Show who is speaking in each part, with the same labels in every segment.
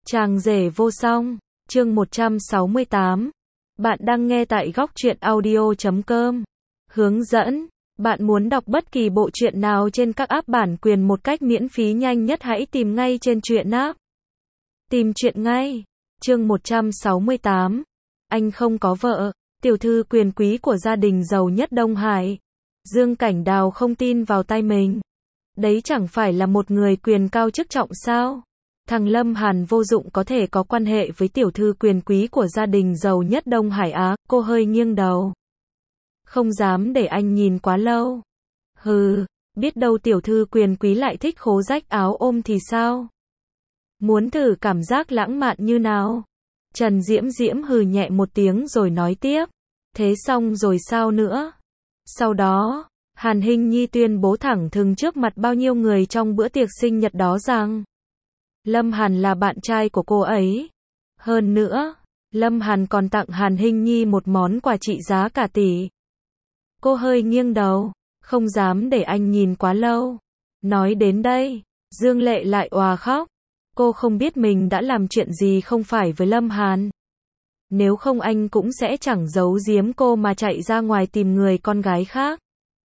Speaker 1: Chàng rể vô song, chương 168. Bạn đang nghe tại góc truyện audio.com. Hướng dẫn, bạn muốn đọc bất kỳ bộ truyện nào trên các app bản quyền một cách miễn phí nhanh nhất hãy tìm ngay trên truyện app. Tìm truyện ngay. Chương 168. Anh không có vợ, tiểu thư quyền quý của gia đình giàu nhất Đông Hải. Dương Cảnh Đào không tin vào tai mình. Đấy chẳng phải là một người quyền cao chức trọng sao? Thằng Lâm Hàn vô dụng có thể có quan hệ với tiểu thư quyền quý của gia đình giàu nhất Đông Hải á, cô hơi nghiêng đầu. Không dám để anh nhìn quá lâu. Hừ, biết đâu tiểu thư quyền quý lại thích khố rách áo ôm thì sao? Muốn thử cảm giác lãng mạn như nào? Trần Diễm Diễm hừ nhẹ một tiếng rồi nói tiếp. Thế xong rồi sao nữa? Sau đó, Hàn Hinh Nhi tuyên bố thẳng thừng trước mặt bao nhiêu người trong bữa tiệc sinh nhật đó rằng Lâm Hàn là bạn trai của cô ấy. Hơn nữa, Lâm Hàn còn tặng Hàn Hinh Nhi một món quà trị giá cả tỷ. Cô hơi nghiêng đầu, không dám để anh nhìn quá lâu. Nói đến đây, Dương Lệ lại òa khóc. Cô không biết mình đã làm chuyện gì không phải với Lâm Hàn. Nếu không anh cũng sẽ chẳng giấu giếm cô mà chạy ra ngoài tìm người con gái khác.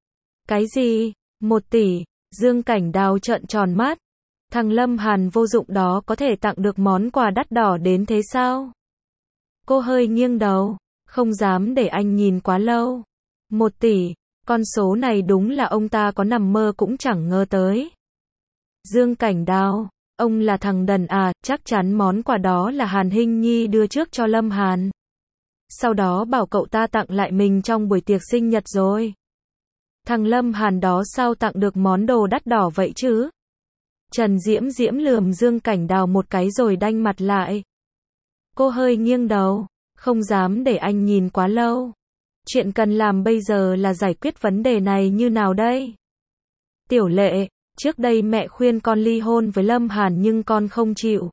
Speaker 1: Cái gì? 1 tỷ? Dương Cảnh Đào trợn tròn mắt. Thằng Lâm Hàn vô dụng đó có thể tặng được món quà đắt đỏ đến thế sao? Cô hơi nghiêng đầu, không dám để anh nhìn quá lâu. 1 tỷ, con số này đúng là ông ta có nằm mơ cũng chẳng ngờ tới. Dương Cảnh Đào, ông là thằng đần à, chắc chắn món quà đó là Hàn Hinh Nhi đưa trước cho Lâm Hàn. Sau đó bảo cậu ta tặng lại mình trong buổi tiệc sinh nhật rồi. Thằng Lâm Hàn đó sao tặng được món đồ đắt đỏ vậy chứ? Trần Diễm Diễm lườm Dương Cảnh Đào một cái rồi đanh mặt lại. Cô hơi nghiêng đầu, không dám để anh nhìn quá lâu. Chuyện cần làm bây giờ là giải quyết vấn đề này như nào đây? Tiểu Lệ, trước đây mẹ khuyên con ly hôn với Lâm Hàn nhưng con không chịu.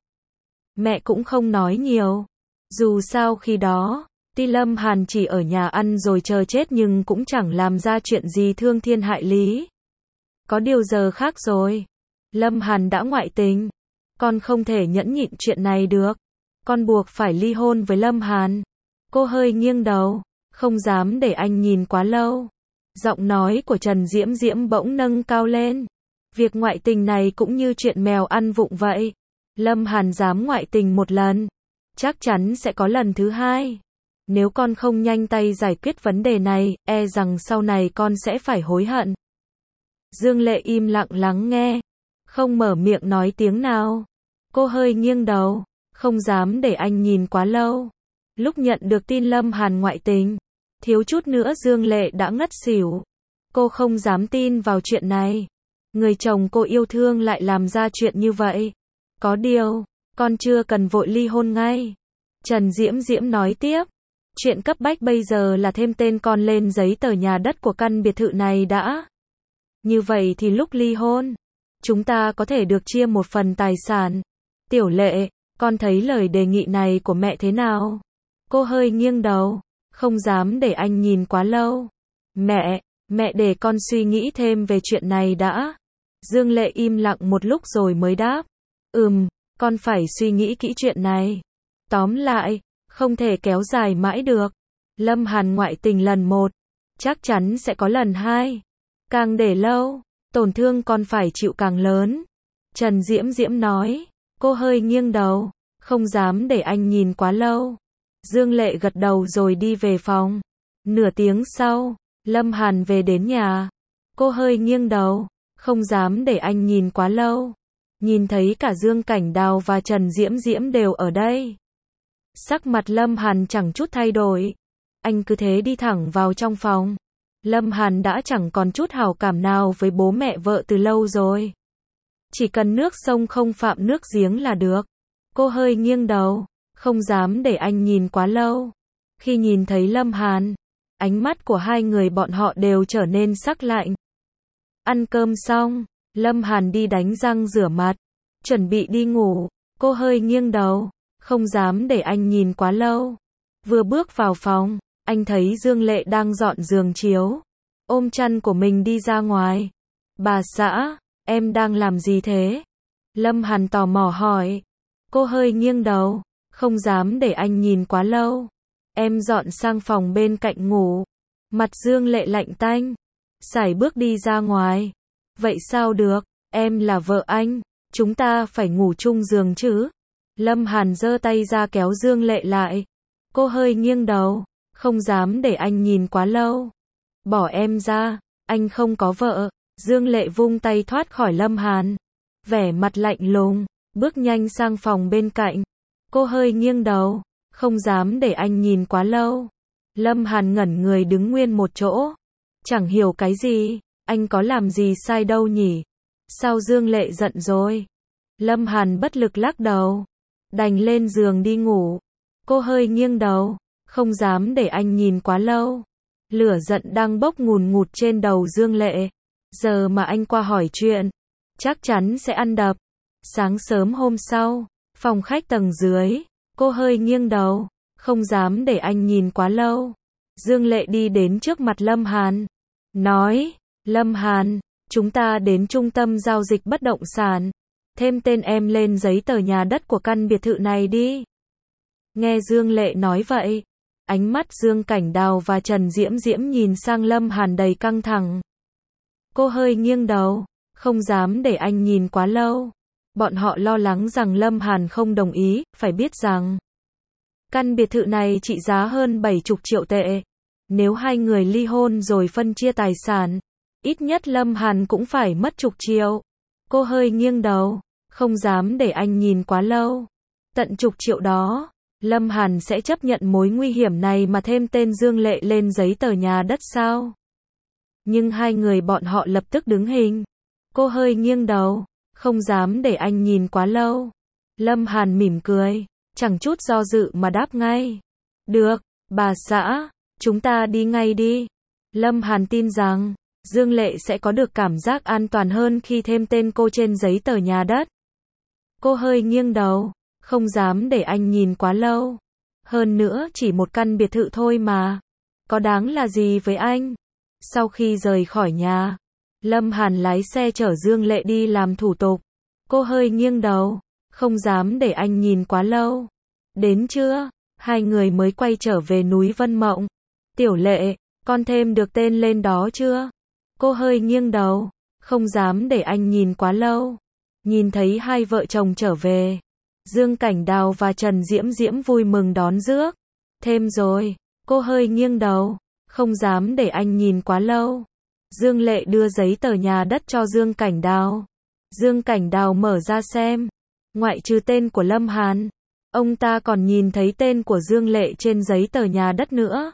Speaker 1: Mẹ cũng không nói nhiều. Dù sao khi đó, tuy Lâm Hàn chỉ ở nhà ăn rồi chờ chết nhưng cũng chẳng làm ra chuyện gì thương thiên hại lý. Có điều giờ khác rồi. Lâm Hàn đã ngoại tình. Con không thể nhẫn nhịn chuyện này được. Con buộc phải ly hôn với Lâm Hàn. Cô hơi nghiêng đầu, không dám để anh nhìn quá lâu. Giọng nói của Trần Diễm Diễm bỗng nâng cao lên. Việc ngoại tình này cũng như chuyện mèo ăn vụng vậy. Lâm Hàn dám ngoại tình một lần, chắc chắn sẽ có lần thứ hai. Nếu con không nhanh tay giải quyết vấn đề này, e rằng sau này con sẽ phải hối hận. Dương Lệ im lặng lắng nghe, không mở miệng nói tiếng nào. Cô hơi nghiêng đầu, không dám để anh nhìn quá lâu. Lúc nhận được tin Lâm Hàn ngoại tình, thiếu chút nữa Dương Lệ đã ngất xỉu. Cô không dám tin vào chuyện này. Người chồng cô yêu thương lại làm ra chuyện như vậy. Có điều, con chưa cần vội ly hôn ngay. Trần Diễm Diễm nói tiếp. Chuyện cấp bách bây giờ là thêm tên con lên giấy tờ nhà đất của căn biệt thự này đã. Như vậy thì lúc ly hôn, chúng ta có thể được chia một phần tài sản. Tiểu Lệ, con thấy lời đề nghị này của mẹ thế nào? Cô hơi nghiêng đầu, không dám để anh nhìn quá lâu. Mẹ để con suy nghĩ thêm về chuyện này đã. Dương Lệ im lặng một lúc rồi mới đáp. Con phải suy nghĩ kỹ chuyện này. Tóm lại, không thể kéo dài mãi được. Lâm Hàn ngoại tình lần 1, chắc chắn sẽ có lần 2. Càng để lâu, tổn thương con phải chịu càng lớn. Trần Diễm Diễm nói. Cô hơi nghiêng đầu, không dám để anh nhìn quá lâu. Dương Lệ gật đầu rồi đi về phòng. Nửa tiếng sau, Lâm Hàn về đến nhà. Cô hơi nghiêng đầu, không dám để anh nhìn quá lâu. Nhìn thấy cả Dương Cảnh Đào và Trần Diễm Diễm đều ở đây. Sắc mặt Lâm Hàn chẳng chút thay đổi. Anh cứ thế đi thẳng vào trong phòng. Lâm Hàn đã chẳng còn chút hảo cảm nào với bố mẹ vợ từ lâu rồi. Chỉ cần nước sông không phạm nước giếng là được. Cô hơi nghiêng đầu, không dám để anh nhìn quá lâu. Khi nhìn thấy Lâm Hàn, ánh mắt của hai người bọn họ đều trở nên sắc lạnh. Ăn cơm xong, Lâm Hàn đi đánh răng rửa mặt, chuẩn bị đi ngủ. Cô hơi nghiêng đầu, không dám để anh nhìn quá lâu. Vừa bước vào phòng, anh thấy Dương Lệ đang dọn giường chiếu, ôm chăn của mình đi ra ngoài. Bà xã, em đang làm gì thế? Lâm Hàn tò mò hỏi. Cô hơi nghiêng đầu, không dám để anh nhìn quá lâu. Em dọn sang phòng bên cạnh ngủ. Mặt Dương Lệ lạnh tanh, sải bước đi ra ngoài. Vậy sao được, em là vợ anh, chúng ta phải ngủ chung giường chứ. Lâm Hàn giơ tay ra kéo Dương Lệ lại. Cô hơi nghiêng đầu, không dám để anh nhìn quá lâu. Bỏ em ra, anh không có vợ. Dương Lệ vung tay thoát khỏi Lâm Hàn, vẻ mặt lạnh lùng, bước nhanh sang phòng bên cạnh. Cô hơi nghiêng đầu, không dám để anh nhìn quá lâu. Lâm Hàn ngẩn người đứng nguyên một chỗ. Chẳng hiểu cái gì, anh có làm gì sai đâu nhỉ? Sao Dương Lệ giận rồi? Lâm Hàn bất lực lắc đầu, đành lên giường đi ngủ. Cô hơi nghiêng đầu, không dám để anh nhìn quá lâu. Lửa giận đang bốc ngùn ngụt trên đầu Dương Lệ. Giờ mà anh qua hỏi chuyện, chắc chắn sẽ ăn đập. Sáng sớm hôm sau, phòng khách tầng dưới, cô hơi nghiêng đầu, không dám để anh nhìn quá lâu. Dương Lệ đi đến trước mặt Lâm Hàn, nói, Lâm Hàn, chúng ta đến trung tâm giao dịch bất động sản, thêm tên em lên giấy tờ nhà đất của căn biệt thự này đi. Nghe Dương Lệ nói vậy, ánh mắt Dương Cảnh Đào và Trần Diễm Diễm nhìn sang Lâm Hàn đầy căng thẳng. Cô hơi nghiêng đầu, không dám để anh nhìn quá lâu. Bọn họ lo lắng rằng Lâm Hàn không đồng ý, phải biết rằng căn biệt thự này trị giá hơn 70 triệu tệ. Nếu hai người ly hôn rồi phân chia tài sản, ít nhất Lâm Hàn cũng phải mất chục triệu. Cô hơi nghiêng đầu, không dám để anh nhìn quá lâu. Tận chục triệu đó, Lâm Hàn sẽ chấp nhận mối nguy hiểm này mà thêm tên Dương Lệ lên giấy tờ nhà đất sao? Nhưng hai người bọn họ lập tức đứng hình. Cô hơi nghiêng đầu, không dám để anh nhìn quá lâu. Lâm Hàn mỉm cười, chẳng chút do dự mà đáp ngay. Được, bà xã, chúng ta đi ngay đi. Lâm Hàn tin rằng Dương Lệ sẽ có được cảm giác an toàn hơn khi thêm tên cô trên giấy tờ nhà đất. Cô hơi nghiêng đầu, không dám để anh nhìn quá lâu. Hơn nữa chỉ một căn biệt thự thôi mà, có đáng là gì với anh? Sau khi rời khỏi nhà, Lâm Hàn lái xe chở Dương Lệ đi làm thủ tục. Cô hơi nghiêng đầu, không dám để anh nhìn quá lâu. Đến trưa, hai người mới quay trở về núi Vân Mộng. Tiểu Lệ, con thêm được tên lên đó chưa? Cô hơi nghiêng đầu, không dám để anh nhìn quá lâu. Nhìn thấy hai vợ chồng trở về, Dương Cảnh Đào và Trần Diễm Diễm vui mừng đón rước. Thêm rồi, cô hơi nghiêng đầu, không dám để anh nhìn quá lâu. Dương Lệ đưa giấy tờ nhà đất cho Dương Cảnh Đào. Dương Cảnh Đào mở ra xem. Ngoại trừ tên của Lâm Hàn, ông ta còn nhìn thấy tên của Dương Lệ trên giấy tờ nhà đất nữa.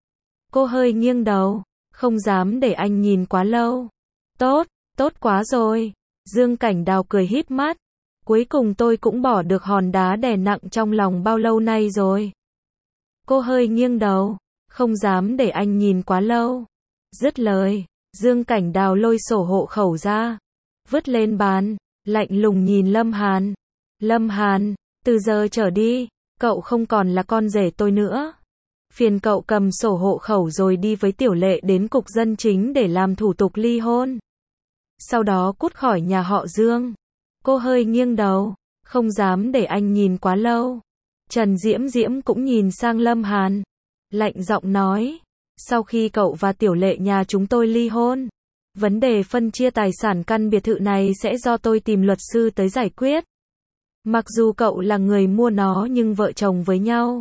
Speaker 1: Cô hơi nghiêng đầu, không dám để anh nhìn quá lâu. Tốt, tốt quá rồi. Dương Cảnh Đào cười híp mắt. Cuối cùng tôi cũng bỏ được hòn đá đè nặng trong lòng bao lâu nay rồi. Cô hơi nghiêng đầu, không dám để anh nhìn quá lâu. Dứt lời, Dương Cảnh Đào lôi sổ hộ khẩu ra, vứt lên bàn, lạnh lùng nhìn Lâm Hàn. Lâm Hàn, từ giờ trở đi, cậu không còn là con rể tôi nữa. Phiền cậu cầm sổ hộ khẩu rồi đi với Tiểu Lệ đến cục dân chính để làm thủ tục ly hôn. Sau đó cút khỏi nhà họ Dương. Cô hơi nghiêng đầu, không dám để anh nhìn quá lâu. Trần Diễm Diễm cũng nhìn sang Lâm Hàn, lạnh giọng nói, sau khi cậu và Tiểu Lệ nhà chúng tôi ly hôn, vấn đề phân chia tài sản căn biệt thự này sẽ do tôi tìm luật sư tới giải quyết. Mặc dù cậu là người mua nó nhưng vợ chồng với nhau,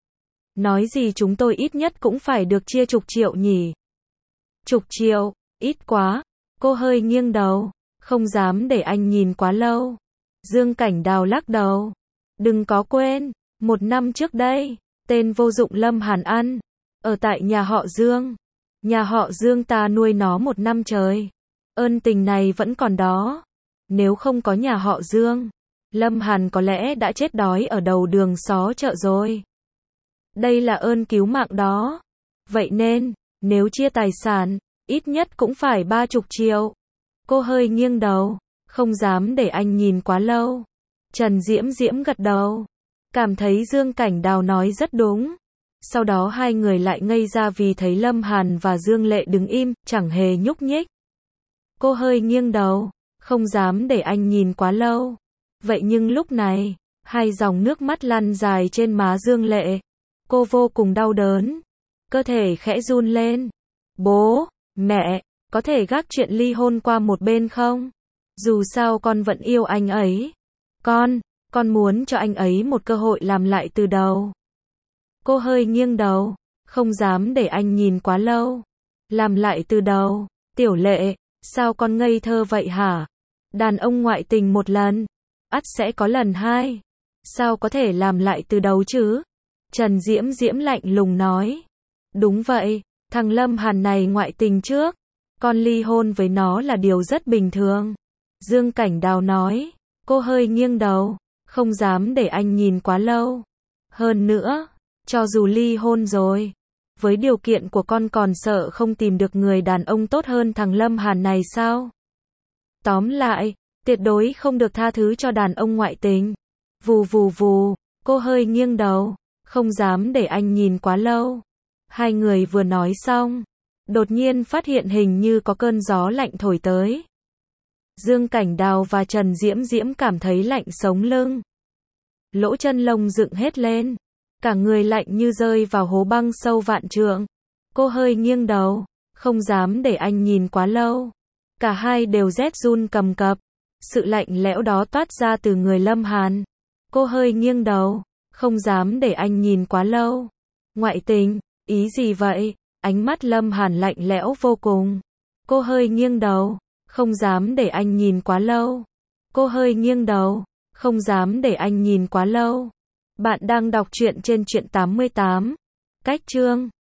Speaker 1: nói gì chúng tôi ít nhất cũng phải được chia chục triệu nhỉ. Chục triệu, ít quá. Cô hơi nghiêng đầu, không dám để anh nhìn quá lâu. Dương Cảnh Đào lắc đầu. Đừng có quên, 1 năm trước đây, tên vô dụng Lâm Hàn ăn ở tại nhà họ Dương. Nhà họ Dương ta nuôi nó 1 năm trời. Ơn tình này vẫn còn đó. Nếu không có nhà họ Dương, Lâm Hàn có lẽ đã chết đói ở đầu đường xó chợ rồi. Đây là ơn cứu mạng đó. Vậy nên, nếu chia tài sản, ít nhất cũng phải 30 triệu. Cô hơi nghiêng đầu, không dám để anh nhìn quá lâu. Trần Diễm Diễm gật đầu, cảm thấy Dương Cảnh Đào nói rất đúng. Sau đó hai người lại ngây ra vì thấy Lâm Hàn và Dương Lệ đứng im, chẳng hề nhúc nhích. Cô hơi nghiêng đầu, không dám để anh nhìn quá lâu. Vậy nhưng lúc này, Hai dòng nước mắt lăn dài trên má Dương Lệ. Cô vô cùng đau đớn. Cơ thể khẽ run lên. Bố, mẹ, có thể gác chuyện ly hôn qua một bên không? Dù sao con vẫn yêu anh ấy. Con muốn cho anh ấy một cơ hội làm lại từ đầu. Cô hơi nghiêng đầu. Không dám để anh nhìn quá lâu. Làm lại từ đầu. Tiểu Lệ, sao con ngây thơ vậy hả? Đàn ông ngoại tình một lần, ắt sẽ có lần hai. Sao có thể làm lại từ đầu chứ? Trần Diễm Diễm lạnh lùng nói. Đúng vậy, thằng Lâm Hàn này ngoại tình trước. Con ly hôn với nó là điều rất bình thường. Dương Cảnh Đào nói. Cô hơi nghiêng đầu. Không dám để anh nhìn quá lâu. Hơn nữa, cho dù ly hôn rồi, với điều kiện của con còn sợ không tìm được người đàn ông tốt hơn thằng Lâm Hàn này sao? Tóm lại, tuyệt đối không được tha thứ cho đàn ông ngoại tình. Vù vù vù, cô hơi nghiêng đầu, không dám để anh nhìn quá lâu. Hai người vừa nói xong, đột nhiên phát hiện hình như có cơn gió lạnh thổi tới. Dương Cảnh Đào và Trần Diễm Diễm cảm thấy lạnh sống lưng. Lỗ chân lông dựng hết lên. Cả người lạnh như rơi vào hố băng sâu vạn trượng. Cô hơi nghiêng đầu, không dám để anh nhìn quá lâu. Cả hai đều rét run cầm cập. Sự lạnh lẽo đó toát ra từ người Lâm Hàn. Cô hơi nghiêng đầu, không dám để anh nhìn quá lâu. Ngoại tình, ý gì vậy? Ánh mắt Lâm Hàn lạnh lẽo vô cùng. Cô hơi nghiêng đầu, không dám để anh nhìn quá lâu. Cô hơi nghiêng đầu, không dám để anh nhìn quá lâu. Bạn đang đọc truyện trên Truyện 88. Cách chương